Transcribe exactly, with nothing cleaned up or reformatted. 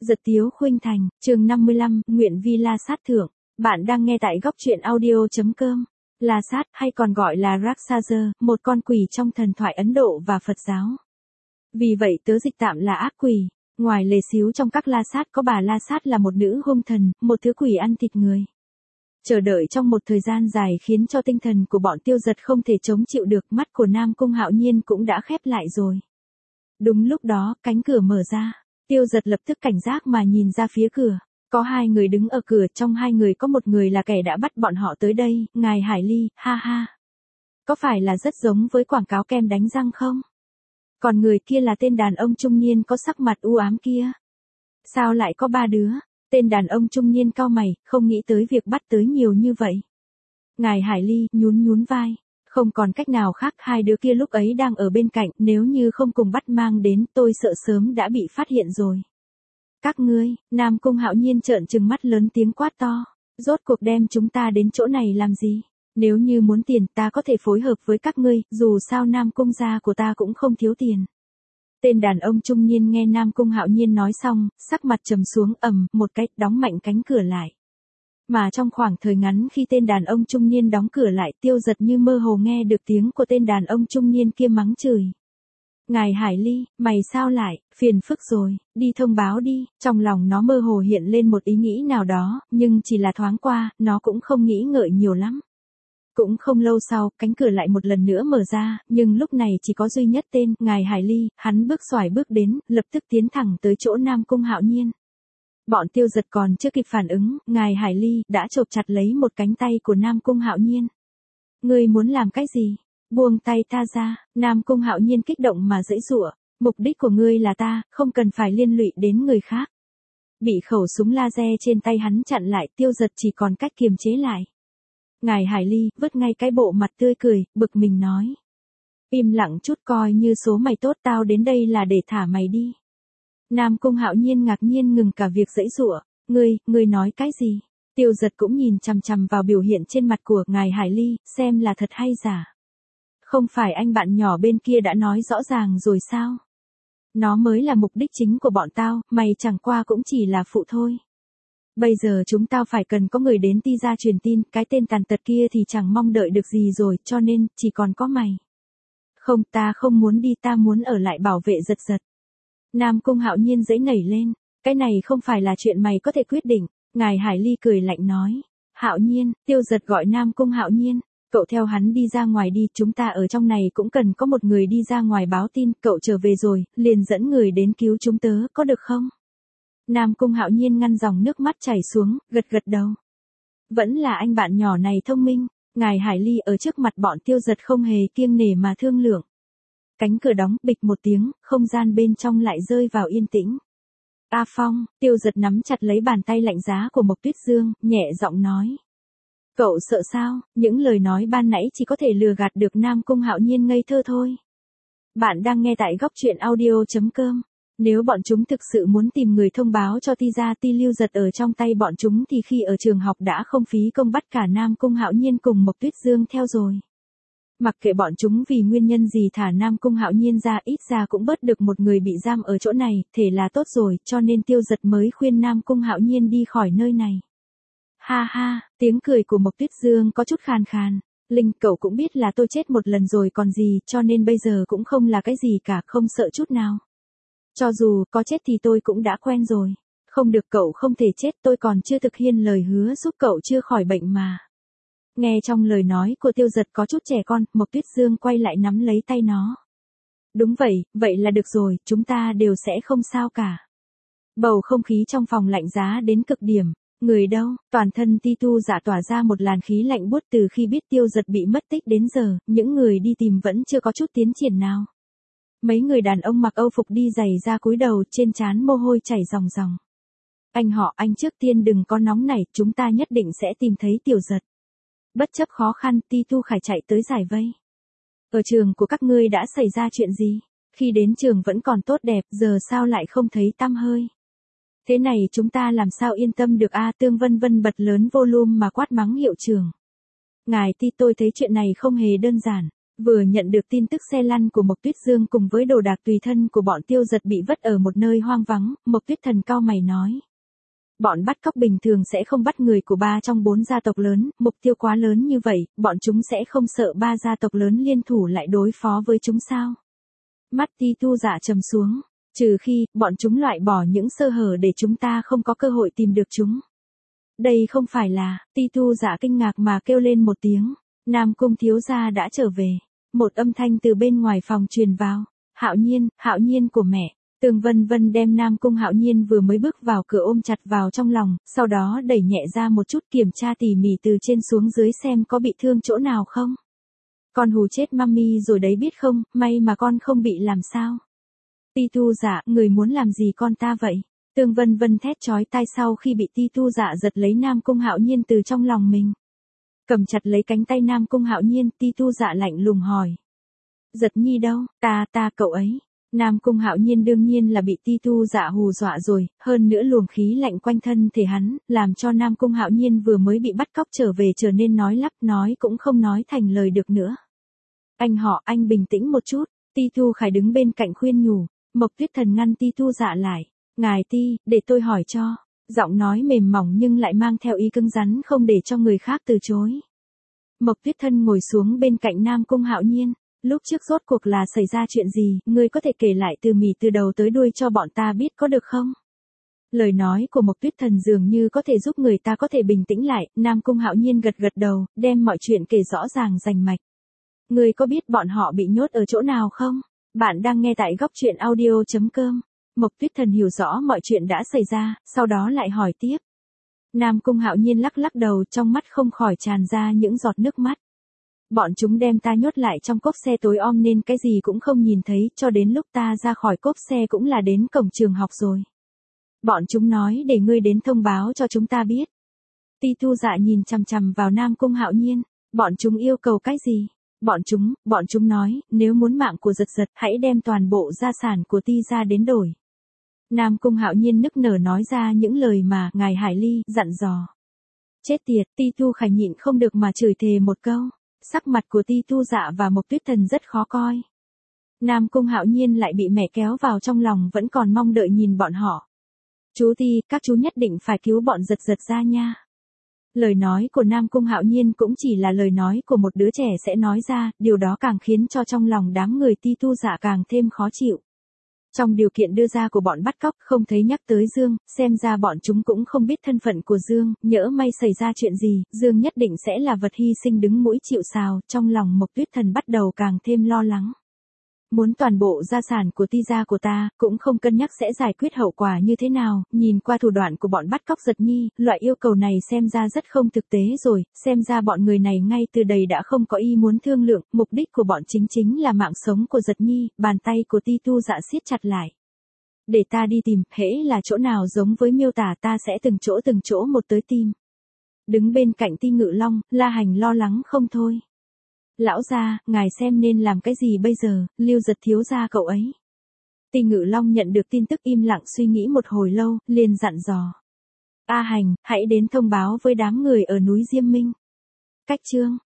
Giật Tiếu Khuynh Thành, chương năm mươi lăm, Nguyện Vi La Sát Thượng. Bạn đang nghe tại góc truyện audio.com. La Sát, hay còn gọi là Rakshasa, một con quỷ trong thần thoại Ấn Độ và Phật giáo. Vì vậy tớ dịch tạm là ác quỷ. Ngoài lề xíu trong các La Sát có bà La Sát là một nữ hung thần, một thứ quỷ ăn thịt người. Chờ đợi trong một thời gian dài khiến cho tinh thần của bọn Tiêu Giật không thể chống chịu được, mắt của Nam Cung Hạo Nhiên cũng đã khép lại rồi. Đúng lúc đó, cánh cửa mở ra. Tiêu Giật lập tức cảnh giác mà nhìn ra phía cửa. Có hai người đứng ở cửa, trong hai người có một người là kẻ đã bắt bọn họ tới đây, ngài Hải Ly, ha ha. Có phải là rất giống với quảng cáo kem đánh răng không? Còn người kia là tên đàn ông trung niên có sắc mặt u ám kia. Sao lại có ba đứa? Tên đàn ông trung niên cau mày, không nghĩ tới việc bắt tới nhiều như vậy. Ngài Hải Ly nhún nhún vai. Không còn cách nào khác, hai đứa kia lúc ấy đang ở bên cạnh, nếu như không cùng bắt mang đến, tôi sợ sớm đã bị phát hiện rồi. Các ngươi, Nam Cung Hạo Nhiên trợn trừng mắt lớn tiếng quát to. Rốt cuộc đem chúng ta đến chỗ này làm gì? Nếu như muốn tiền, ta có thể phối hợp với các ngươi, dù sao Nam Cung gia của ta cũng không thiếu tiền. Tên đàn ông trung niên nghe Nam Cung Hạo Nhiên nói xong, sắc mặt trầm xuống, ầm, một cái, đóng mạnh cánh cửa lại. Mà trong khoảng thời ngắn khi tên đàn ông trung niên đóng cửa lại, Tiêu Giật như mơ hồ nghe được tiếng của tên đàn ông trung niên kia mắng chửi. Ngài Hải Ly, mày sao lại, phiền phức rồi, đi thông báo đi. Trong lòng nó mơ hồ hiện lên một ý nghĩ nào đó, nhưng chỉ là thoáng qua, nó cũng không nghĩ ngợi nhiều lắm. Cũng không lâu sau, cánh cửa lại một lần nữa mở ra, nhưng lúc này chỉ có duy nhất tên, ngài Hải Ly, hắn bước xoài bước đến, lập tức tiến thẳng tới chỗ Nam Cung Hạo Nhiên. Bọn Tiêu Giật còn chưa kịp phản ứng, ngài Hải Ly đã chộp chặt lấy một cánh tay của Nam Cung Hạo Nhiên. Ngươi muốn làm cái gì? Buông tay ta ra. Nam Cung Hạo Nhiên kích động mà giãy giụa. Mục đích của ngươi là ta, không cần phải liên lụy đến người khác. Bị khẩu súng laser trên tay hắn chặn lại, Tiêu Giật chỉ còn cách kiềm chế lại. Ngài Hải Ly vứt ngay cái bộ mặt tươi cười, bực mình nói. Im lặng chút, coi như số mày tốt, tao đến đây là để thả mày đi. Nam Cung Hạo Nhiên ngạc nhiên ngừng cả việc giãy giụa. Ngươi, ngươi nói cái gì? Tiêu Giật cũng nhìn chằm chằm vào biểu hiện trên mặt của ngài Hải Ly, xem là thật hay giả. Không phải anh bạn nhỏ bên kia đã nói rõ ràng rồi sao? Nó mới là mục đích chính của bọn tao, mày chẳng qua cũng chỉ là phụ thôi. Bây giờ chúng tao phải cần có người đến Ti gia truyền tin, cái tên tàn tật kia thì chẳng mong đợi được gì rồi, cho nên, chỉ còn có mày. Không, ta không muốn đi, ta muốn ở lại bảo vệ Giật Giật. Nam Cung Hạo Nhiên giãy nảy lên, cái này không phải là chuyện mày có thể quyết định, ngài Hải Ly cười lạnh nói. Hạo Nhiên, Tiêu Giật gọi Nam Cung Hạo Nhiên, cậu theo hắn đi ra ngoài đi, chúng ta ở trong này cũng cần có một người đi ra ngoài báo tin, cậu trở về rồi, liền dẫn người đến cứu chúng tớ, có được không? Nam Cung Hạo Nhiên ngăn dòng nước mắt chảy xuống, gật gật đầu. Vẫn là anh bạn nhỏ này thông minh, ngài Hải Ly ở trước mặt bọn Tiêu Giật không hề kiêng nể mà thương lượng. Cánh cửa đóng, bịch một tiếng, không gian bên trong lại rơi vào yên tĩnh. A Phong, Tiêu Giật nắm chặt lấy bàn tay lạnh giá của Mộc Tuyết Dương, nhẹ giọng nói. Cậu sợ sao? Những lời nói ban nãy chỉ có thể lừa gạt được Nam Cung Hạo Nhiên ngây thơ thôi. Bạn đang nghe tại góc truyện audio.com. Nếu bọn chúng thực sự muốn tìm người thông báo cho Ti gia, Ti Lưu Giật ở trong tay bọn chúng thì khi ở trường học đã không phí công bắt cả Nam Cung Hạo Nhiên cùng Mộc Tuyết Dương theo rồi. Mặc kệ bọn chúng vì nguyên nhân gì thả Nam Cung Hạo Nhiên ra, ít ra cũng bớt được một người bị giam ở chỗ này, thể là tốt rồi, cho nên Tiêu Giật mới khuyên Nam Cung Hạo Nhiên đi khỏi nơi này. Ha ha, tiếng cười của Mộc Tuyết Dương có chút khàn khàn. Linh, cậu cũng biết là tôi chết một lần rồi còn gì, cho nên bây giờ cũng không là cái gì cả, không sợ chút nào. Cho dù có chết thì tôi cũng đã quen rồi. Không được, cậu không thể chết, tôi còn chưa thực hiện lời hứa giúp cậu chữa khỏi bệnh mà. Nghe trong lời nói của Tiêu Giật có chút trẻ con, Mộc Tuyết Dương quay lại nắm lấy tay nó. Đúng vậy, vậy là được rồi, chúng ta đều sẽ không sao cả. Bầu không khí trong phòng lạnh giá đến cực điểm. Người đâu? Toàn thân Ti Tu Dạ tỏa ra một làn khí lạnh buốt. Từ khi biết Tiêu Giật bị mất tích đến giờ, những người đi tìm vẫn chưa có chút tiến triển nào. Mấy người đàn ông mặc âu phục đi giày ra cúi đầu, trên trán mồ hôi chảy ròng ròng. Anh họ, anh trước tiên đừng có nóng nảy, chúng ta nhất định sẽ tìm thấy Tiểu Giật. Bất chấp khó khăn, Ti Tu Khải chạy tới giải vây. Ở trường của các ngươi đã xảy ra chuyện gì? Khi đến trường vẫn còn tốt đẹp, giờ sao lại không thấy tăm hơi? Thế này chúng ta làm sao yên tâm được a? Tương Vân Vân bật lớn volume mà quát mắng hiệu trưởng. Ngài Ti, tôi thấy chuyện này không hề đơn giản. Vừa nhận được tin tức xe lăn của Mộc Tuyết Dương cùng với đồ đạc tùy thân của bọn Tiêu Giật bị vứt ở một nơi hoang vắng, Mộc Tuyết Thần cau mày nói. Bọn bắt cóc bình thường sẽ không bắt người của ba trong bốn gia tộc lớn, mục tiêu quá lớn như vậy, bọn chúng sẽ không sợ ba gia tộc lớn liên thủ lại đối phó với chúng sao? Mắt Ti Tu Dạ trầm xuống, trừ khi, bọn chúng loại bỏ những sơ hở để chúng ta không có cơ hội tìm được chúng. Đây không phải là, Ti Tu Dạ kinh ngạc mà kêu lên một tiếng, Nam Cung thiếu gia đã trở về. Một âm thanh từ bên ngoài phòng truyền vào, Hạo Nhiên, Hạo Nhiên của mẹ. Tường Vân Vân đem Nam Cung Hạo Nhiên vừa mới bước vào cửa ôm chặt vào trong lòng, sau đó đẩy nhẹ ra một chút kiểm tra tỉ mỉ từ trên xuống dưới xem có bị thương chỗ nào không. Con hù chết mami rồi đấy biết không, may mà con không bị làm sao. Ti Tu Dạ, người muốn làm gì con ta vậy? Tường Vân Vân thét chói tai sau khi bị Ti Tu Dạ giật lấy Nam Cung Hạo Nhiên từ trong lòng mình. Cầm chặt lấy cánh tay Nam Cung Hạo Nhiên, Ti Tu Dạ lạnh lùng hỏi. Giật Nhi đâu, ta ta cậu ấy. Nam Cung Hạo Nhiên đương nhiên là bị Ti Tu Dạ hù dọa rồi, hơn nữa luồng khí lạnh quanh thân thể hắn, làm cho Nam Cung Hạo Nhiên vừa mới bị bắt cóc trở về trở nên nói lắp nói cũng không nói thành lời được nữa. Anh họ, anh bình tĩnh một chút, Ti Tu Khải đứng bên cạnh khuyên nhủ, Mộc Tuyết Thần ngăn Ti Tu Dạ lại, ngài Ti, để tôi hỏi cho, giọng nói mềm mỏng nhưng lại mang theo ý cứng rắn không để cho người khác từ chối. Mộc Tuyết Thân ngồi xuống bên cạnh Nam Cung Hạo Nhiên. Lúc trước rốt cuộc là xảy ra chuyện gì, ngươi có thể kể lại từ mì từ đầu tới đuôi cho bọn ta biết có được không? Lời nói của Mộc Tuyết Thần dường như có thể giúp người ta có thể bình tĩnh lại, Nam Cung Hạo Nhiên gật gật đầu, đem mọi chuyện kể rõ ràng rành mạch. Ngươi có biết bọn họ bị nhốt ở chỗ nào không? Bạn đang nghe tại góc truyện audio chấm com. Mộc Tuyết Thần hiểu rõ mọi chuyện đã xảy ra, sau đó lại hỏi tiếp. Nam Cung Hạo Nhiên lắc lắc đầu, trong mắt không khỏi tràn ra những giọt nước mắt. Bọn chúng đem ta nhốt lại trong cốp xe tối om nên cái gì cũng không nhìn thấy, cho đến lúc ta ra khỏi cốp xe cũng là đến cổng trường học rồi. Bọn chúng nói để ngươi đến thông báo cho chúng ta biết. Ti Tu Dạ nhìn chằm chằm vào Nam Cung Hạo Nhiên, bọn chúng yêu cầu cái gì? Bọn chúng, bọn chúng nói, nếu muốn mạng của Giật Giật, hãy đem toàn bộ gia sản của Ti ra đến đổi. Nam Cung Hạo Nhiên nức nở nói ra những lời mà ngài Hải Ly dặn dò. Chết tiệt, Ti Tu Khải nhịn không được mà chửi thề một câu. Sắc mặt của Ti Tu Dạ và Mộc Tuyết Thần rất khó coi. Nam Cung Hạo Nhiên lại bị mẹ kéo vào trong lòng vẫn còn mong đợi nhìn bọn họ. Chú Ti, các chú nhất định phải cứu bọn Giật Giật ra nha. Lời nói của Nam Cung Hạo Nhiên cũng chỉ là lời nói của một đứa trẻ sẽ nói ra, điều đó càng khiến cho trong lòng đám người Ti Tu Dạ càng thêm khó chịu. Trong điều kiện đưa ra của bọn bắt cóc không thấy nhắc tới Dương, xem ra bọn chúng cũng không biết thân phận của Dương, nhỡ may xảy ra chuyện gì, Dương nhất định sẽ là vật hy sinh đứng mũi chịu sào, trong lòng Mộc Tuyết Thần bắt đầu càng thêm lo lắng. Muốn toàn bộ gia sản của Ti gia của ta, cũng không cân nhắc sẽ giải quyết hậu quả như thế nào, nhìn qua thủ đoạn của bọn bắt cóc Giật Nhi, loại yêu cầu này xem ra rất không thực tế rồi, xem ra bọn người này ngay từ đầy đã không có ý muốn thương lượng, mục đích của bọn chính chính là mạng sống của Giật Nhi, bàn tay của Ti Tu Dạ siết chặt lại. Để ta đi tìm, hễ là chỗ nào giống với miêu tả ta sẽ từng chỗ từng chỗ một tới tìm. Đứng bên cạnh Ti Ngự Long, La Hành lo lắng không thôi. Lão gia, ngài xem nên làm cái gì bây giờ, Lưu Giật thiếu gia cậu ấy. Ti Ngự Long nhận được tin tức im lặng suy nghĩ một hồi lâu, liền dặn dò. A Hành, hãy đến thông báo với đám người ở núi Diêm Minh. Cách chương.